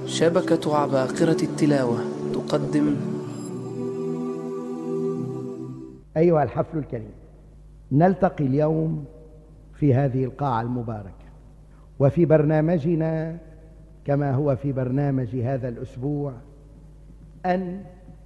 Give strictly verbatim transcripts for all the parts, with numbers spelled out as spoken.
شبكة عباقرة التلاوة تقدم. أيها الحفل الكريم، نلتقي اليوم في هذه القاعة المباركة وفي برنامجنا كما هو في برنامج هذا الأسبوع أن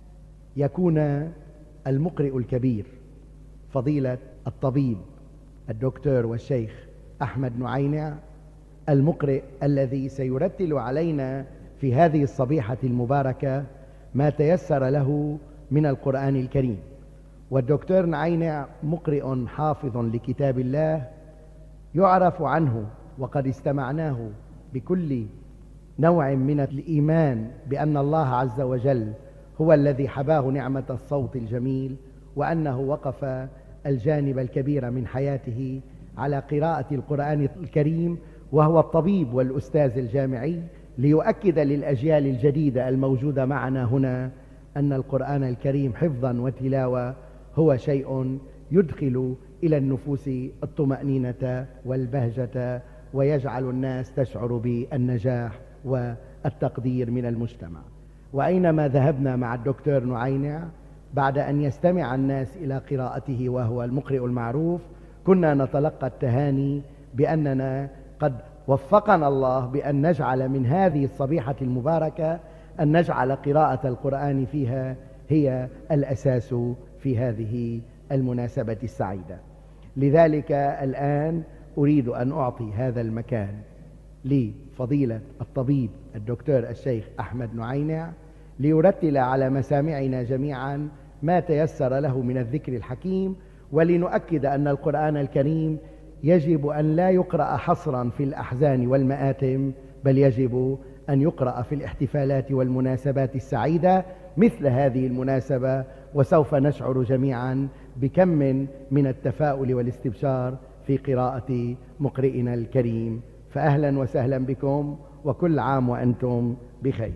يكون المقرئ الكبير فضيلة الطبيب الدكتور والشيخ أحمد نعينع المقرئ الذي سيرتل علينا في هذه الصبيحة المباركة ما تيسر له من القرآن الكريم. والدكتور نعينع مقرئ حافظ لكتاب الله يعرف عنه، وقد استمعناه بكل نوع من الإيمان بأن الله عز وجل هو الذي حباه نعمة الصوت الجميل، وأنه وقف الجانب الكبير من حياته على قراءة القرآن الكريم، وهو الطبيب والأستاذ الجامعي، ليؤكد للأجيال الجديدة الموجودة معنا هنا أن القرآن الكريم حفظا وتلاوة هو شيء يدخل إلى النفوس الطمأنينة والبهجة ويجعل الناس تشعر بالنجاح والتقدير من المجتمع. وأينما ذهبنا مع الدكتور نعينع بعد أن يستمع الناس إلى قراءته وهو المقرئ المعروف، كنا نتلقى التهاني بأننا قد وفقنا الله بأن نجعل من هذه الصبيحة المباركة أن نجعل قراءة القرآن فيها هي الأساس في هذه المناسبة السعيدة. لذلك الآن أريد أن أعطي هذا المكان لفضيلة الطبيب الدكتور الشيخ أحمد نعينع ليرتل على مسامعنا جميعا ما تيسر له من الذكر الحكيم، ولنؤكد أن القرآن الكريم يجب أن لا يقرأ حصرا في الأحزان والمآتم، بل يجب أن يقرأ في الاحتفالات والمناسبات السعيدة مثل هذه المناسبة. وسوف نشعر جميعا بكم من التفاؤل والاستبشار في قراءة مقرئنا الكريم. فأهلا وسهلا بكم، وكل عام وأنتم بخير.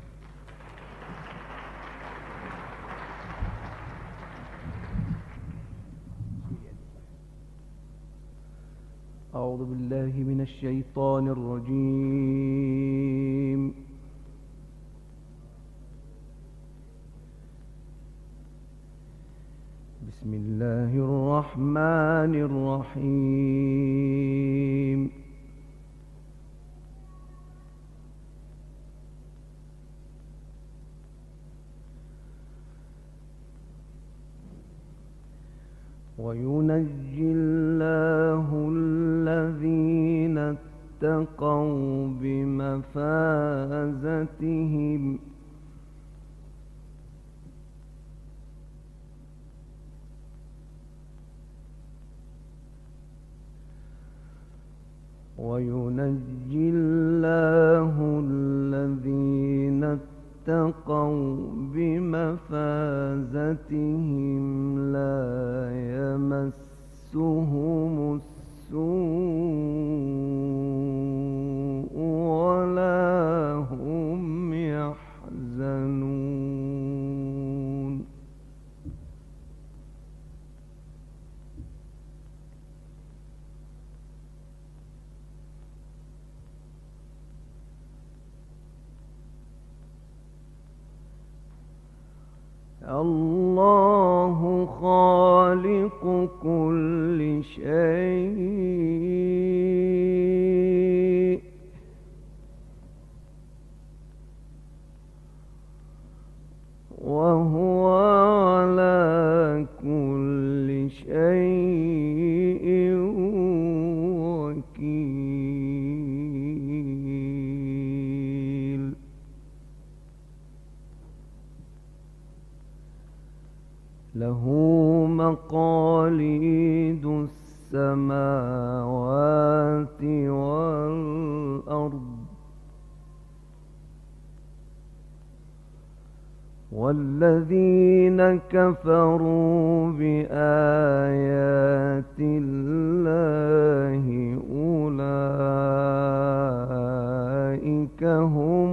أعوذ بالله من الشيطان الرجيم. بسم الله الرحمن الرحيم. وينجي الله الذين اتقوا بمفازتهم وينجي الله الذين اتقوا بمفازتهم لا يمسهم السوء ولا هم يحزنون. الله خالق كل شيء وهو على كل شيء وكيل. له مقاليد السماوات والأرض، والذين كفروا بآيات الله أولئك هم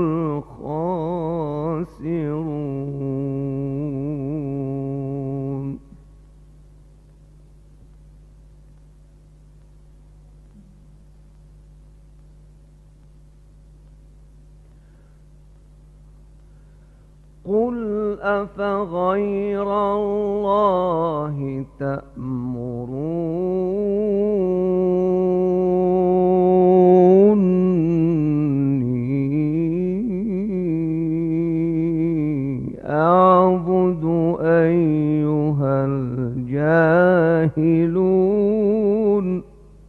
الخاسرون. قل أفغير الله تأمروني أعبد أيها الجاهلون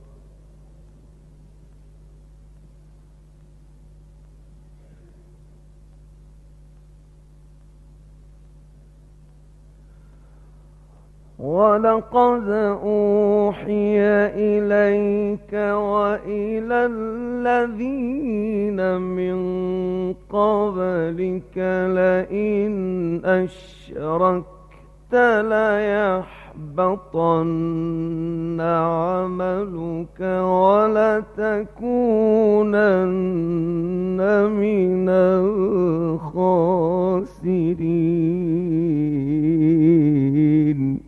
ولقد أوحي إليك وإلى الذين من قبلك لئن أشركت ليحبطن عملك ولتكونن من الخاسرين.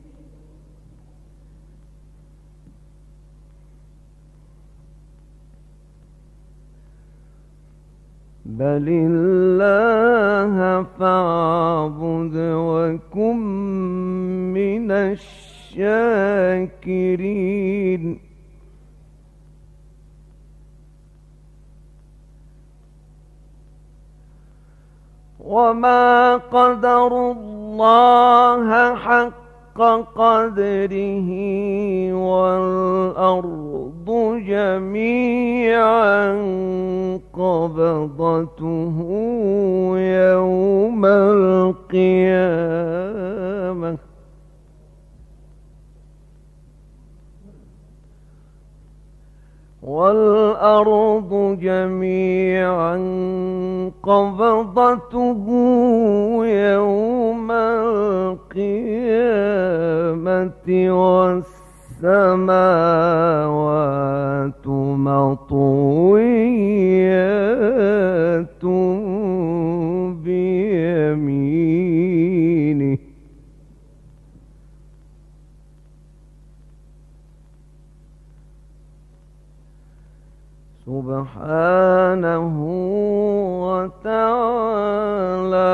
بل الله فاعبد وكن من الشاكرين. وما قدروا الله حق قدره والأرض جميعا قبضته يوم القيامة والأرض جميعا قبضته يوم القيامة والسماوات مطويات بيمينه سبحانه وتعالى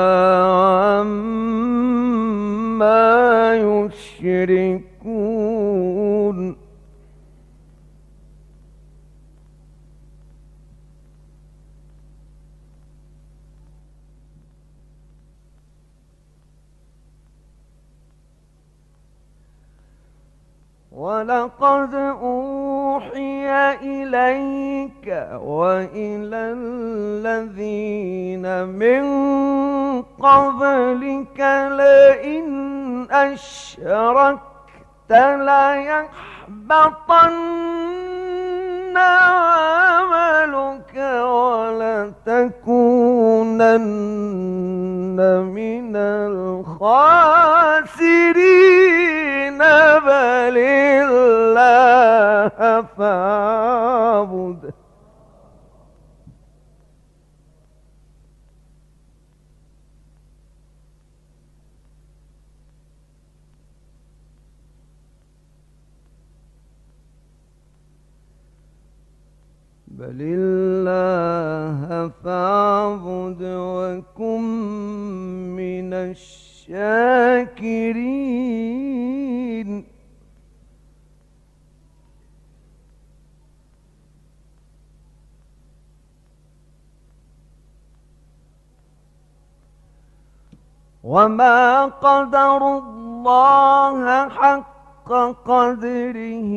عما يشركون. ولقد أوحي إليك وإلى الذين من قبلك لئن أشركت ليحبطن عملك ولتكونن من الخاسرين. بل الله فاعبد بل الله فاعبد وكن من الشاكرين. وما قدروا الله حق قدره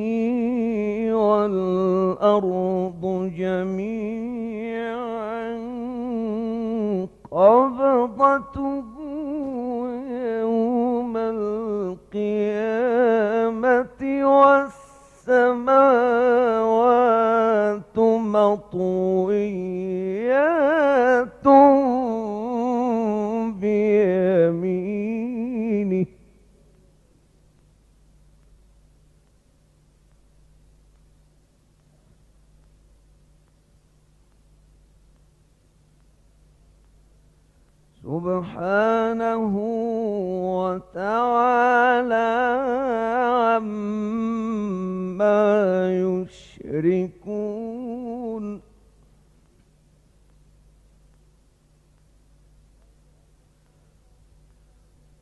والأرض جميعا قبضته يوم القيامة والسماوات مطويات بيمينه سبحانه وتعالى عما يشركون.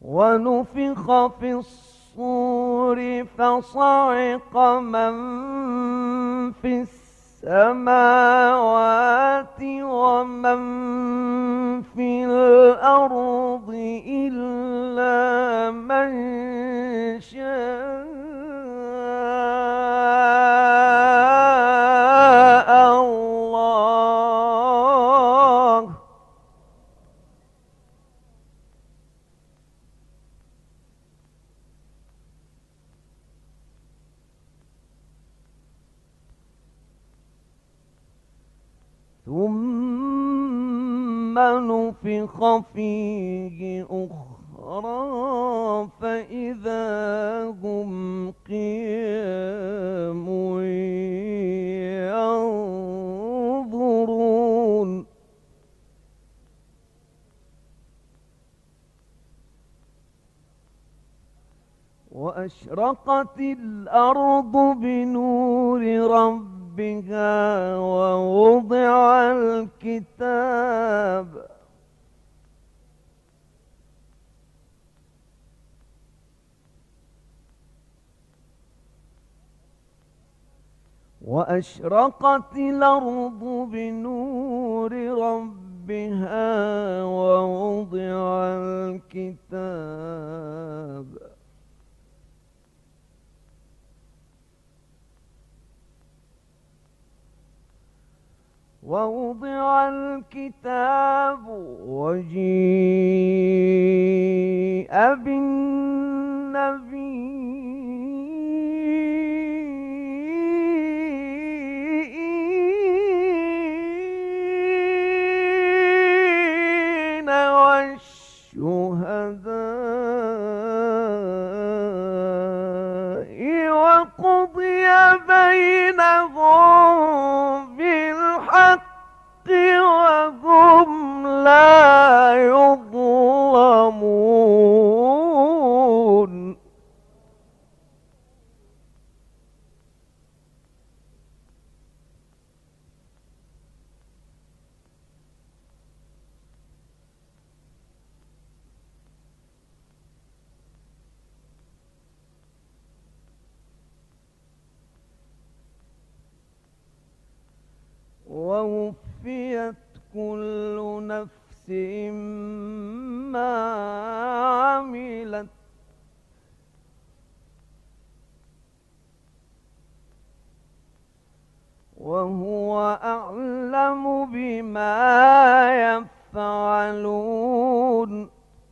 ونفخ في الصور فصعق من في السماوات ومن في الأرض إلا من شاء الله. ثم نفخ فيه أخرى فإذا هم قيام ينظرون. وأشرقت الأرض بنور ربها بها ووضع الكتاب وأشرقت الأرض بنور ربها ووضع الكتاب ووضع الكتاب وجيء بالنبيين والشهداء وقضي بينهم بالحق وهم لا يظلمون. ووفيت كل نفس ما عملت وهو أعلم بما يفعلون.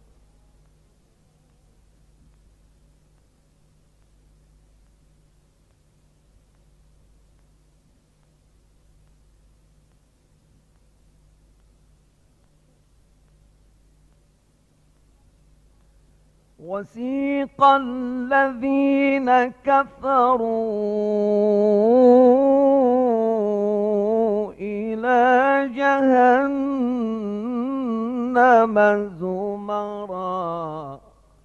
وسيق الذين كفروا إلى جهنم زمرا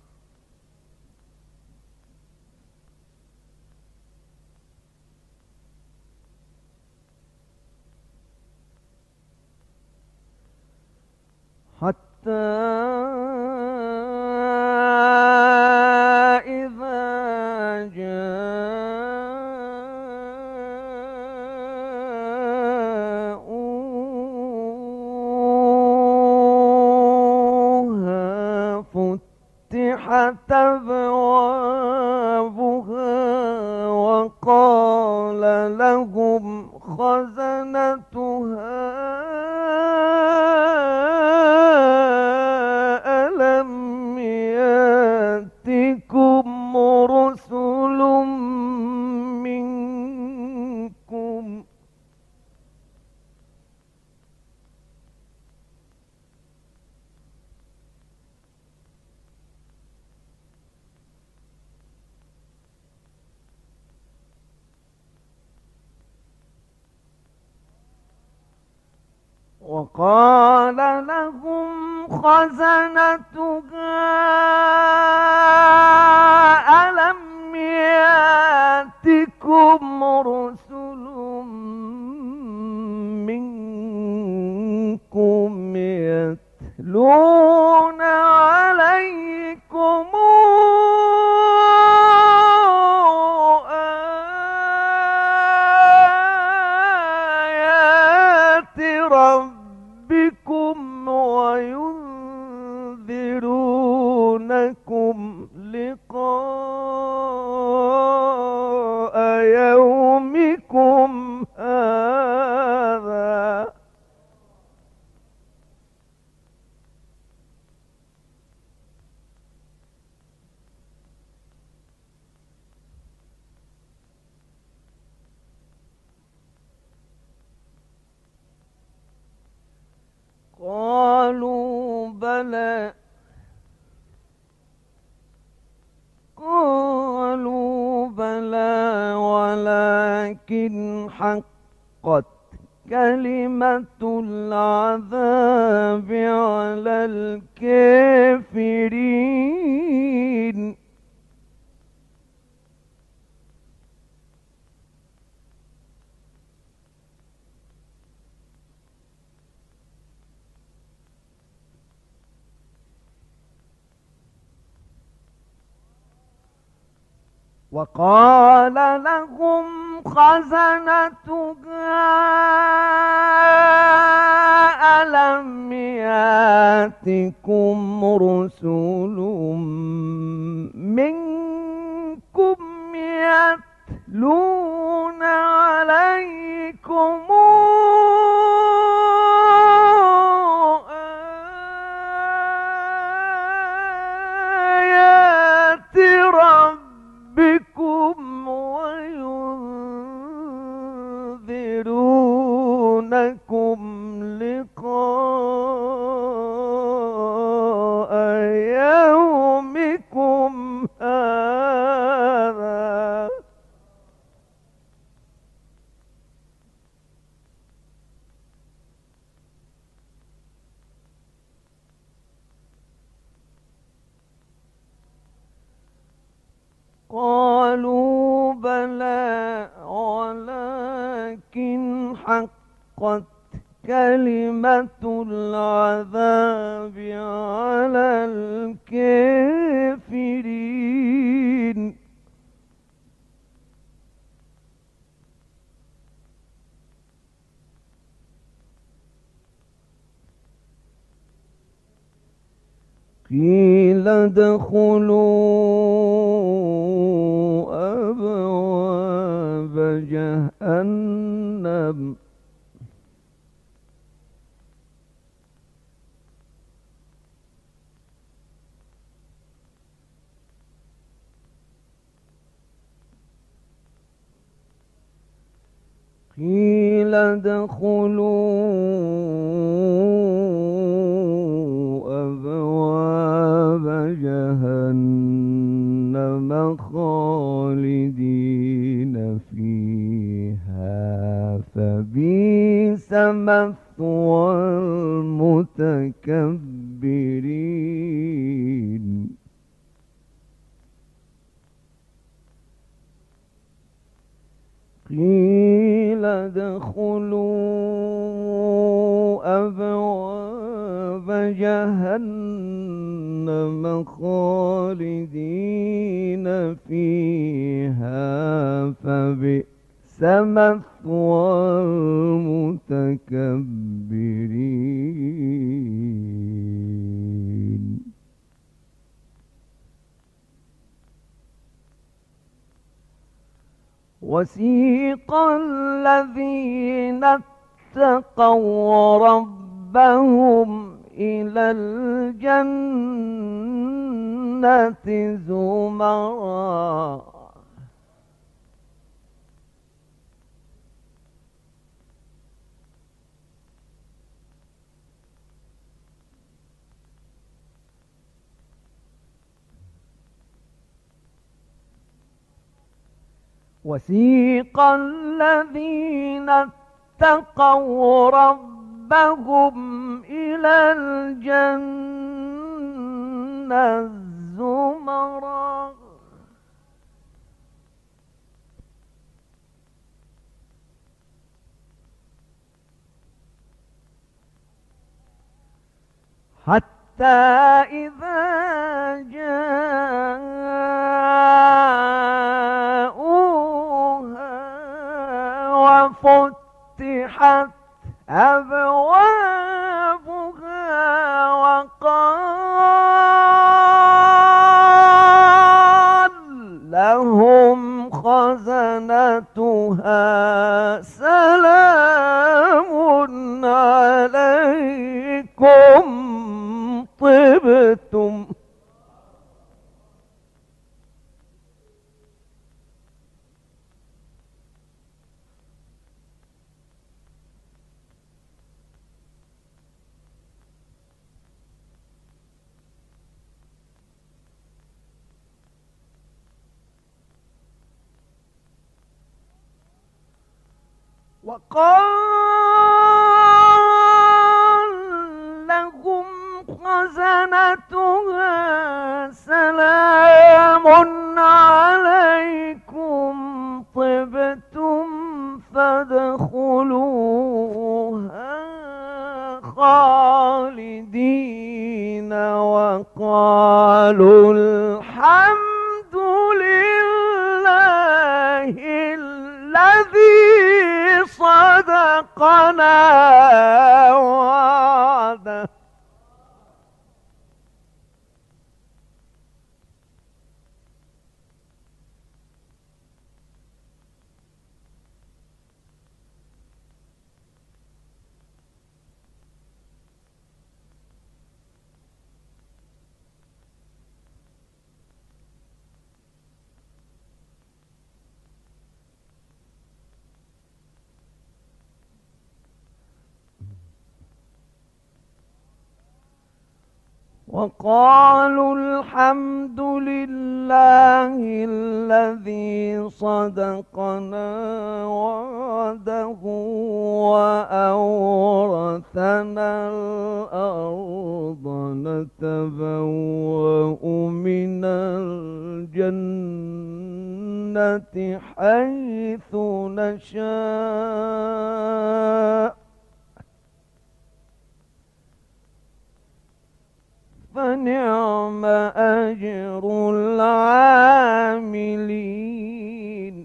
حتى فتحت أبوابها وقال لهم خزنتها ألم يأتكم رسل منكم وقال لهم خزنتها ألم يأتكم رسل منكم يتلون عليكم ربكم وينذرونكم لقاء يومكم هذا. قالوا بلى قالوا بلى ولكن حقت كلمة العذاب على الكافرين. وقال لهم خزنتها ألم يأتكم رسل منكم يتلون عليكم آيات ربكم وينذرونكم لقاء يومكم هذا. قالوا بلى ولكن حقت كلمة العذاب على الكافرين. قيل ادخلوا أبواب جهنم قيل ادخلوا أبواب جهنم خالدين فيها فبئس مثوى المتكبرين. قيل ادخلوا أبواب جهنم خالدين فيها فبئس مثوى المتكبرين. وسيق الذين اتقوا ربهم إلى الجنة زمرا وسيق الذين اتقوا ربهم إلى الجنة زمرا حتى إذا جاءوها وفتحت أبوابها وقال لهم خزنتها سلام عليكم طبتم. وقال لهم خزنتها سلام عليكم طبتم فادخلوها خالدين وقالوا الحمد لله الذي صدقنا وعده. وقالوا الحمد لله الذي صدقنا وعده وأورثنا الأرض نتبوأ من الجنة حيث نشاء فنعم أجر العاملين.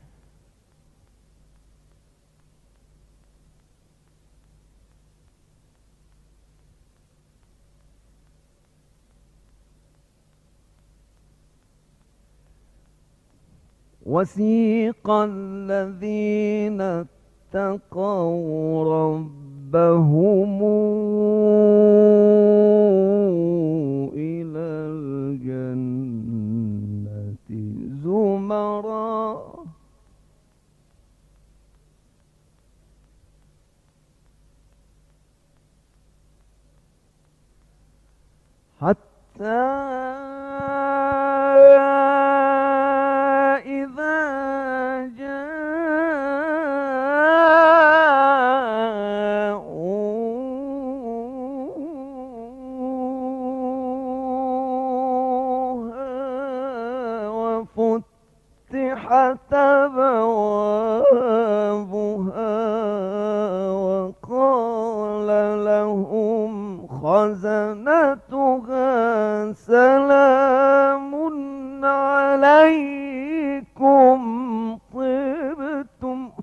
وسيق الذين اتقوا ربهم إلى الجنة زمرا حتى إذا فتحت أبوابها وقال لهم خزنتها سلام عليكم طبتم.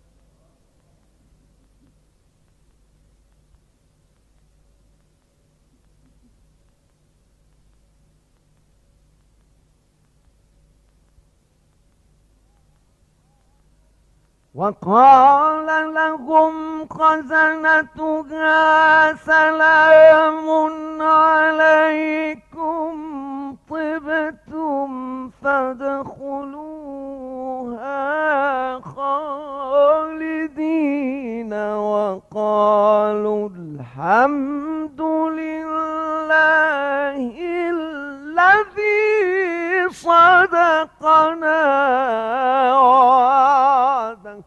وقال لهم خزنتها سلام عليكم طبتم فادخلوها خالدين وقالوا الحمد لله الذي صدقنا وعده.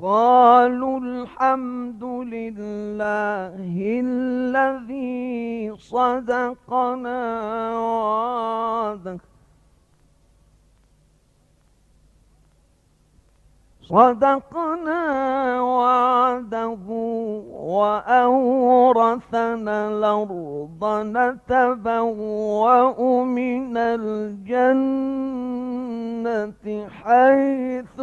وقالوا الحمد لله الذي صدقنا وعده صدقنا وعده وأورثنا الأرض نتبوأ من الجنة حيث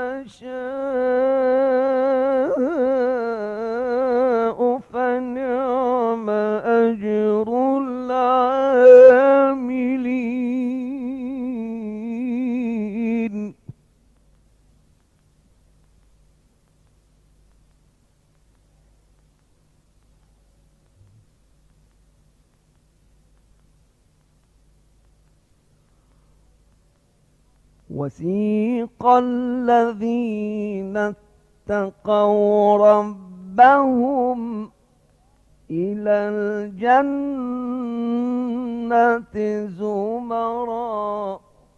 نشاء فنعم أجر العاملين. وسيق الذين اتقوا ربهم إلى الجنة زمرا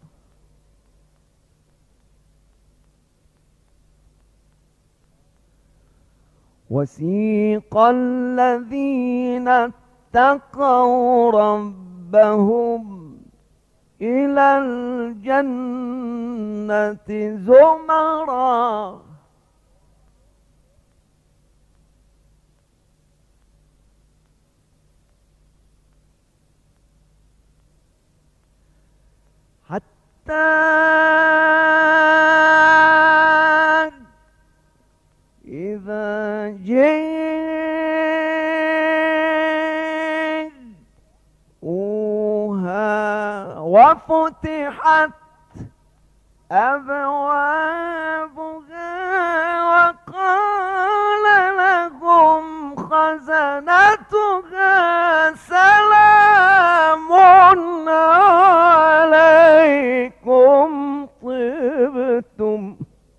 وسيق الذين اتقوا ربهم إلى الجنة زمرا حتى إذا جاءوها وفتحت أبوابها وقال لهم خزنتها سلام عليكم طبتم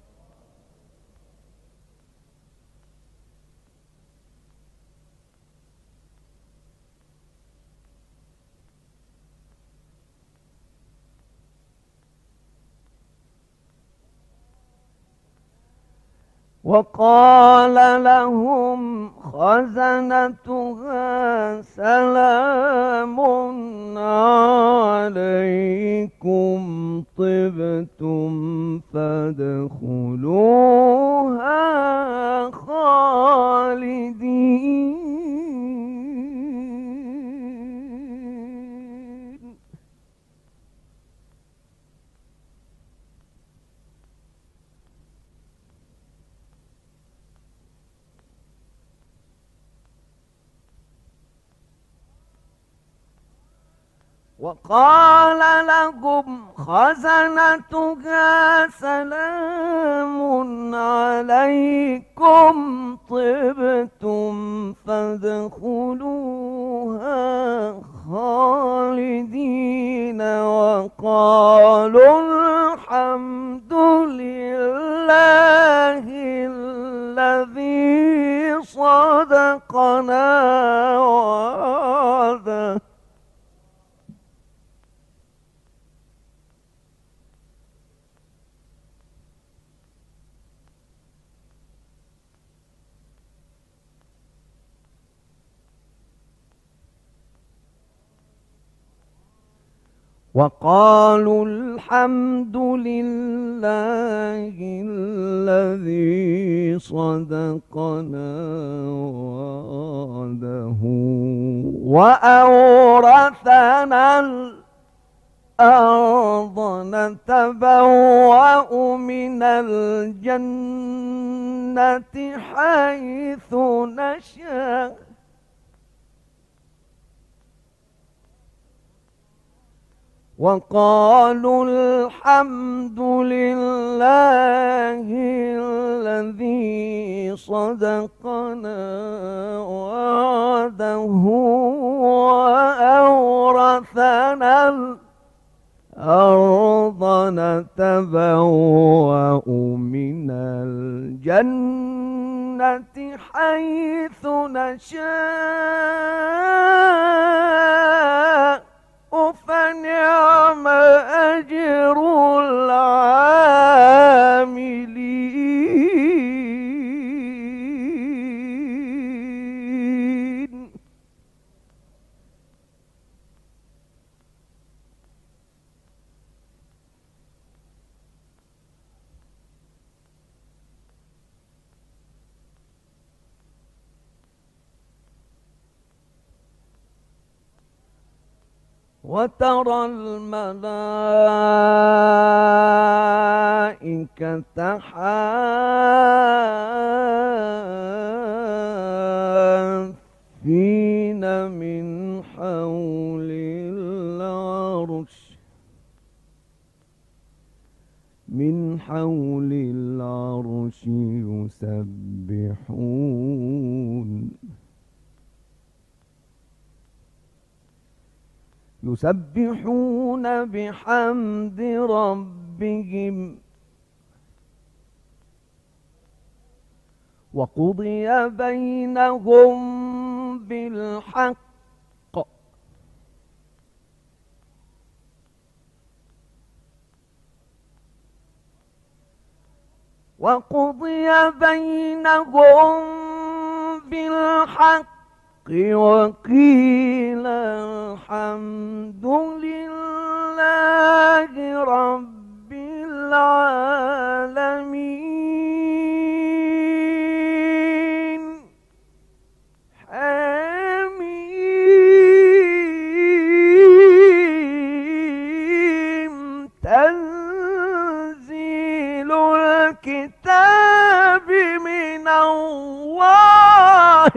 وقال لهم خزنتها سلام عليكم طبتم فادخلوها خالدين. وقال لهم خزنتها سلام عليكم طبتم فادخلوها خالدين وقالوا الحمد لله الذي صدقنا وعده وقالوا الحمد لله الذي صدقنا وعده وأورثنا الأرض نتبوأ من الجنة حيث نشاء وقالوا الحمد لله الذي صدقنا وعده وأورثنا الأرض نتبوأ من الجنة حيث نشاء فنعم أجر العاملين. وترى الملائكة حافين من حول العرش من حول العرش يسبحون يسبحون بحمد ربهم وقضي بينهم بالحق وقضي بينهم بالحق وقيل الحمد لله رب العالمين. حميم تنزيل الكتاب من الله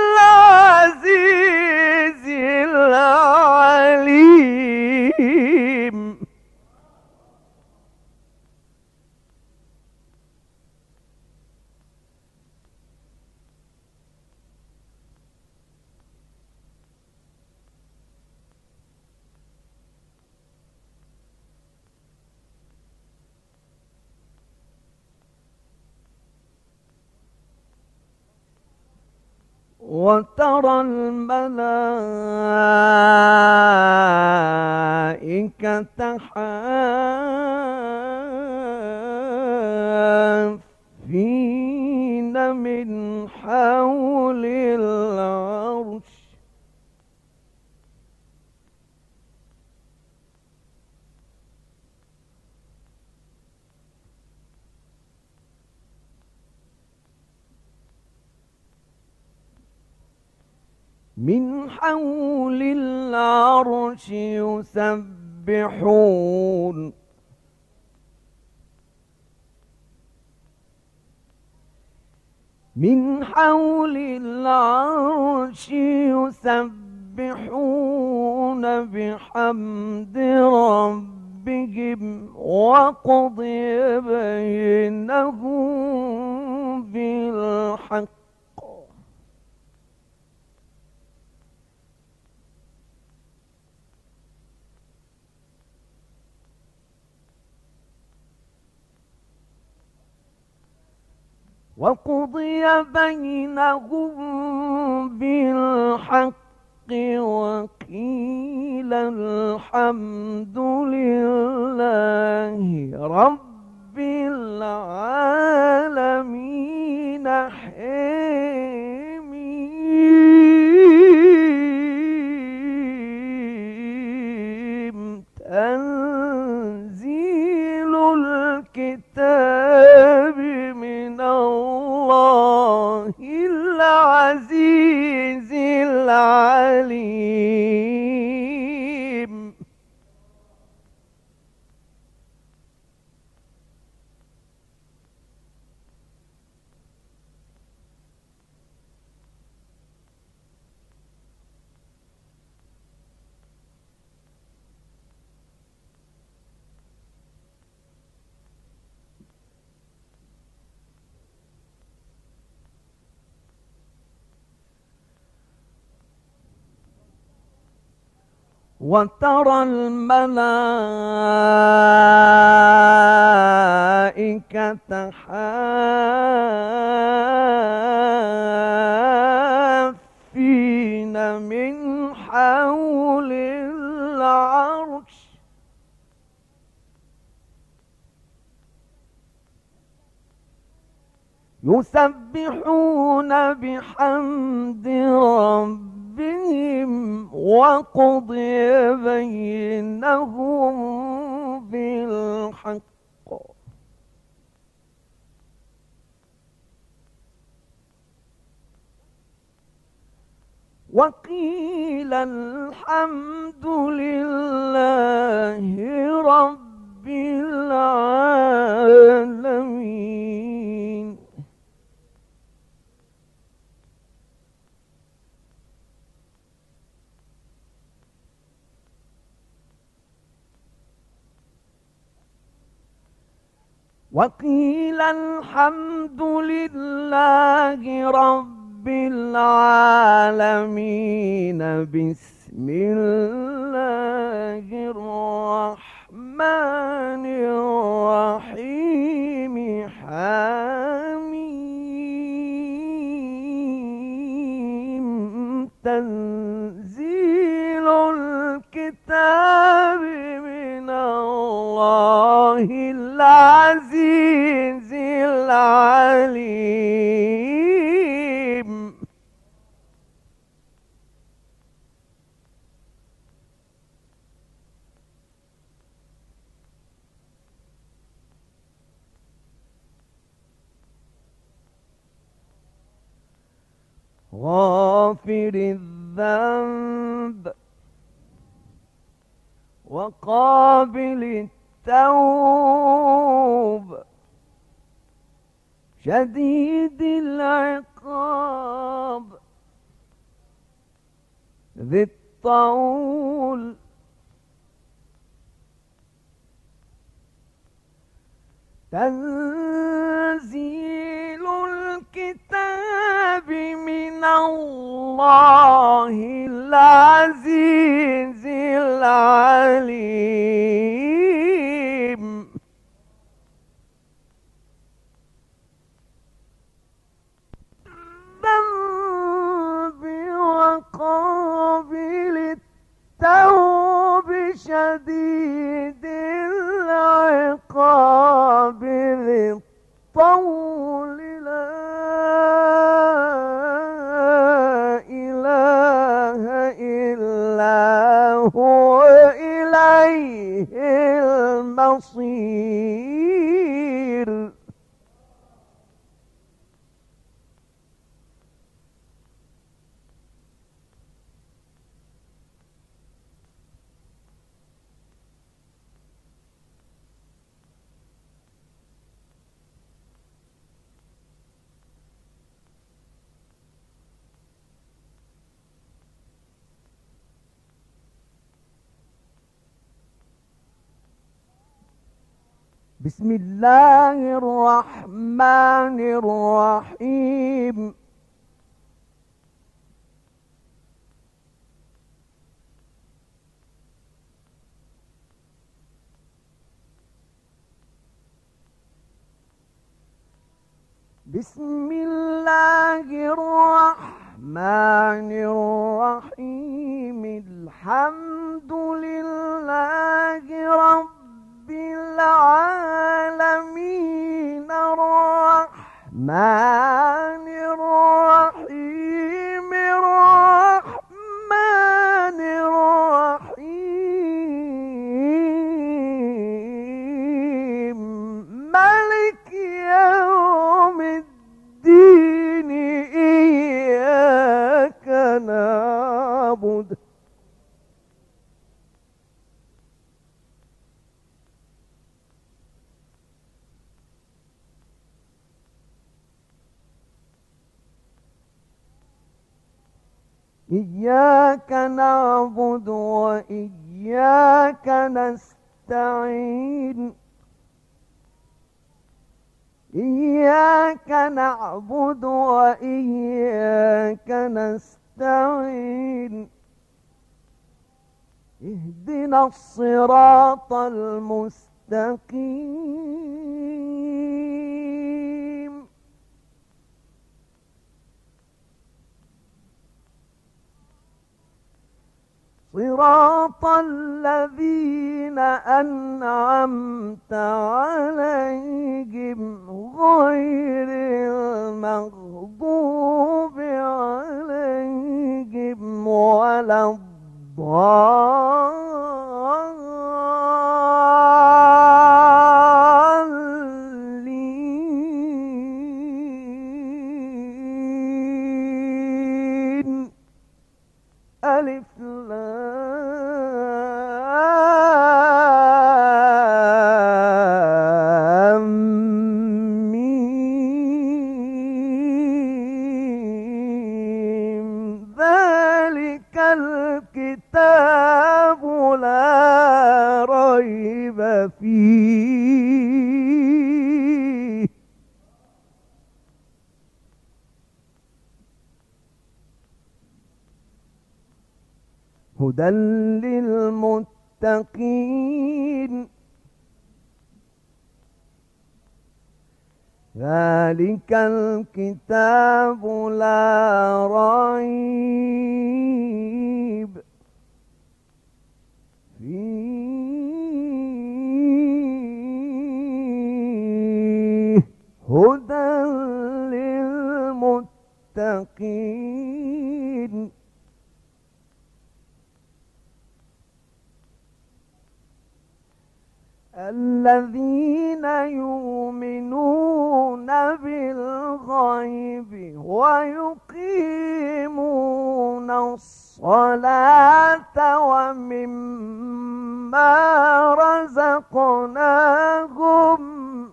العزيز العليم. وترى الملائكة حافين من حول العرش من حول العرش يسبحون من حول العرش يسبحون بحمد ربهم وقضي بينهم بالحق وقضي بينهم بالحق وقيل الحمد لله رب العالمين. حميم تنزيل الكتاب من الله العزيز العليم. وترى الملائكة حافين من حول العرش يسبحون بحمد ربهم وقضي بينهم بالحق وقيل الحمد لله رب العالمين. وقيل الحمد لله رب العالمين. بسم الله الرحمن الرحيم. حميم. تنزيل الكتاب من الله العزيز العليم. غافر الذنب وقابل التوب شديد العقاب ذي الطول تنزيل الكتاب من الله العزيز العليم. الذنب وقابل التوب شديد العقاب ذي الطول لا إله إلا هو إليه المصير. بسم الله الرحمن الرحيم. بسم الله الرحمن الرحيم. الحمد لله رب العالمين الرحمن الرحيم الرحمن الرحيم مالك يوم الدين. إياك نعبد إياك نعبد وإياك نستعين. إياك نعبد وإياك نستعين. اهدنا الصراط المستقيم. صراط الذين أنعمت عليهم غير المغضوب عليهم ولا الضالين. هدى للمتقين ذلك الكتاب لا ريب فيه هدى للمتقين الذين يؤمنون بالغيب ويقيمون الصلاة ومما رزقناهم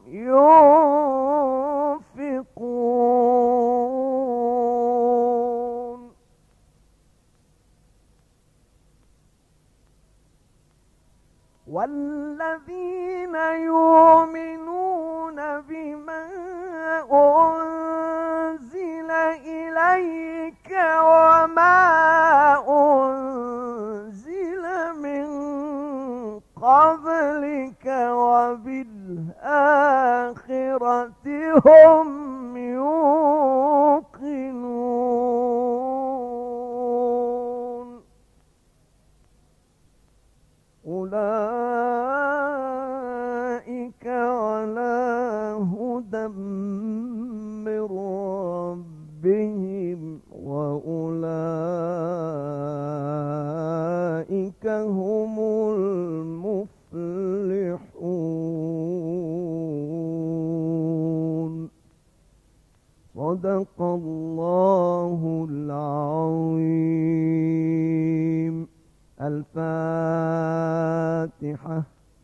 ينفقون والذين يؤمنون بما أنزل إليك وما أنزل من قبلك وبالآخرة هم يوقنون أولئك على هدى من ربهم وأولئك هم المفلحون صدق الله العظيم. الفاتحة.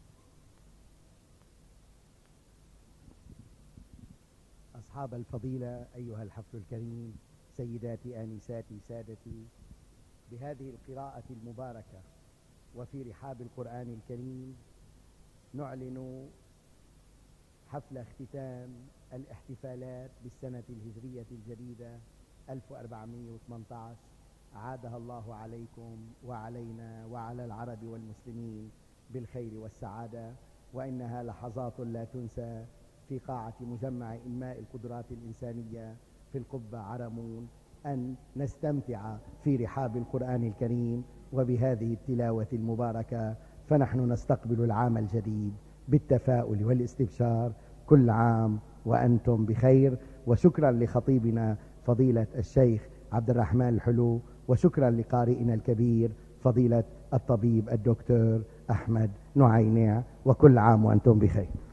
أصحاب الفضيلة، أيها الحفل الكريم، سيداتي آنساتي سادتي، بهذه القراءة المباركة وفي رحاب القرآن الكريم نعلن حفل اختتام الاحتفالات بالسنة الهجرية الجديدة ألف وأربعمائة وثمانية عشر، عادها الله عليكم وعلينا وعلى العرب والمسلمين بالخير والسعادة، وإنها لحظات لا تنسى في قاعة مجمع إنماء القدرات الإنسانية في القبة عرمون، أن نستمتع في رحاب القرآن الكريم وبهذه التلاوة المباركة، فنحن نستقبل العام الجديد بالتفاؤل والاستبشار. كل عام وأنتم بخير. وشكرا لخطيبنا فضيلة الشيخ عبد الرحمن الحلو، وشكرا لقارئنا الكبير فضيلة الطبيب الدكتور أحمد نعينع، وكل عام وأنتم بخير.